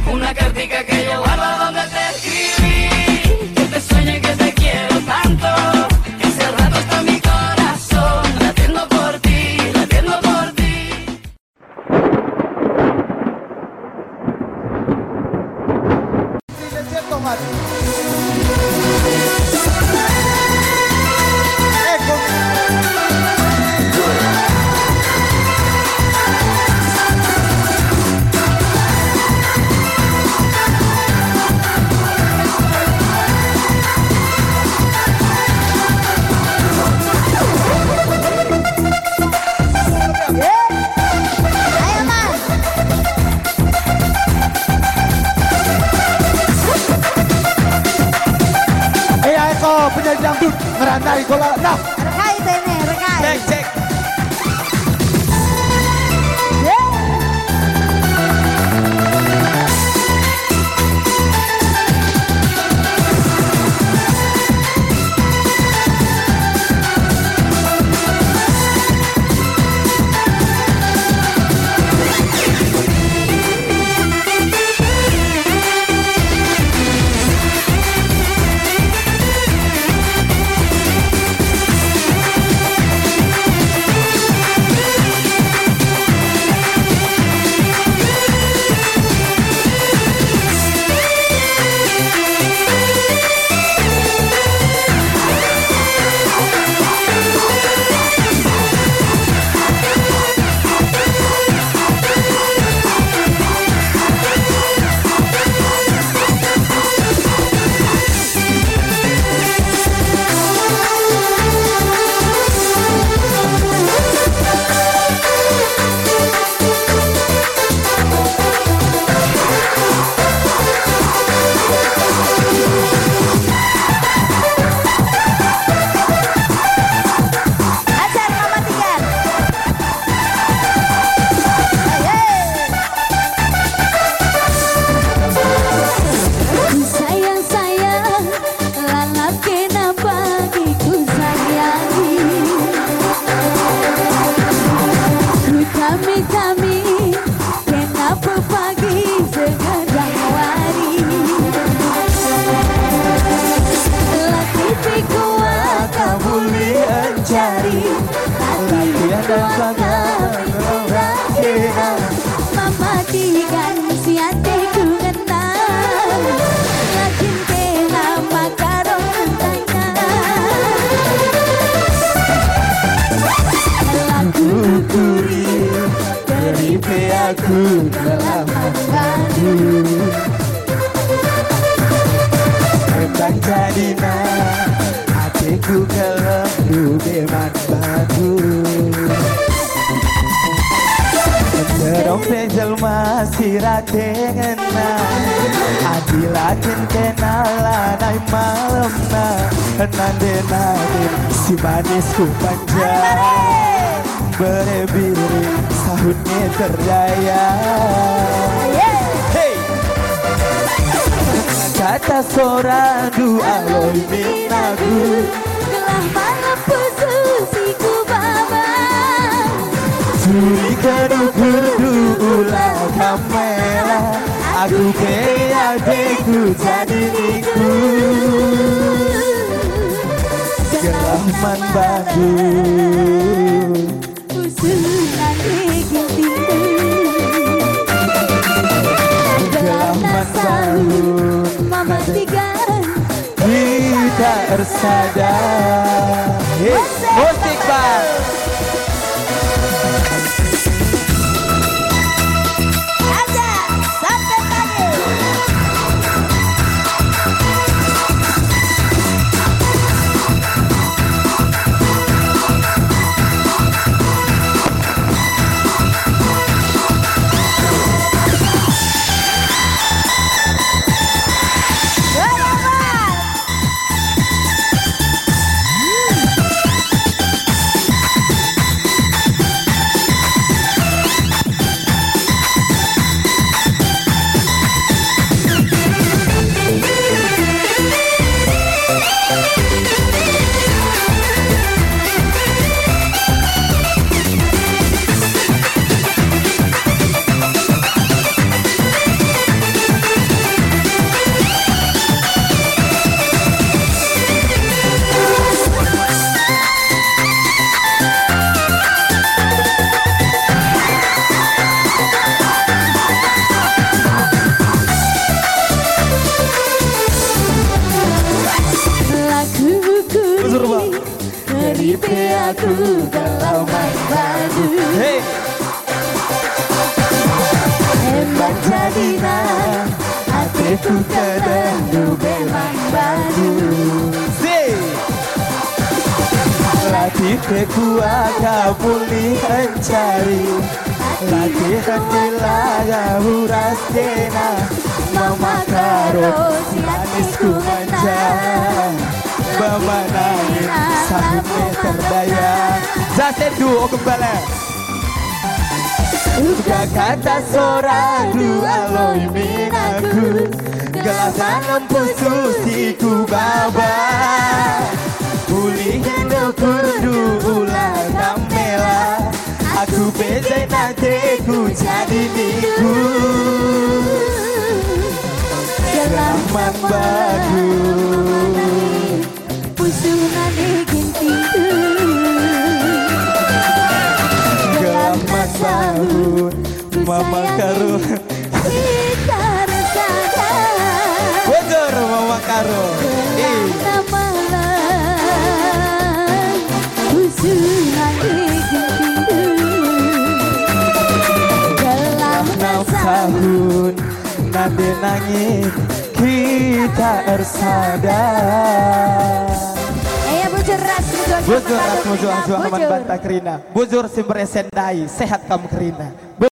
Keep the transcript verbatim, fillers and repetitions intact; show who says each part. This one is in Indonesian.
Speaker 1: una cartica que yo guardo donde te escribí, que te sueño y que te quiero tanto, que hace rato está mi corazón latiendo por ti, latiendo por ti.
Speaker 2: Penyanyi dangdut ngerantai bola nah
Speaker 3: Rekai tene, rekai.
Speaker 2: cek cek aku telah mengadu tentang jadinya hatiku kelembu beman batu terong penjel masih ratengan adilatin kenalan malam na nande nande si manisku panjang berebiri sahutnya terdaya hey. Kata seorang dua aloi minaku
Speaker 3: Gelah malam pususiku baba
Speaker 2: Suri keduh berduulah kamera Aku ke adekku jadi niku Gelah man badu
Speaker 3: Usulan bikin pintu Gelana sahur Mama tigan
Speaker 2: Kita ersada hey, musik bang
Speaker 3: Aja sampai pagi aku gelaman badu.
Speaker 2: Hey.
Speaker 3: Emang jadina hatiku kerendu memang badu.
Speaker 2: Si Latihku akan pulih mencari latihan wilayah huras kena mama karo manisku menjang mama nangis sampai terdaya. Jaset duo kembali. Udah kata seorang dua aloi minaku gelasan lempu susiku baba pulih hendokur du ulah namela aku beza nantiku jadi niku gelaman bagus
Speaker 3: pusungan ingin tidu
Speaker 2: gelaman bagus mama karo
Speaker 3: kita rasakan
Speaker 2: bocor mama karo
Speaker 3: gelap malam pusungan ingin tidu gelap
Speaker 2: enam
Speaker 3: rasa
Speaker 2: tahun nanti nangis kita ersada.
Speaker 3: eh bujur ras
Speaker 2: Bujur ras bujur Aman Banta Kerina. Bujur Simbre Sendai sehat kamu Kerina.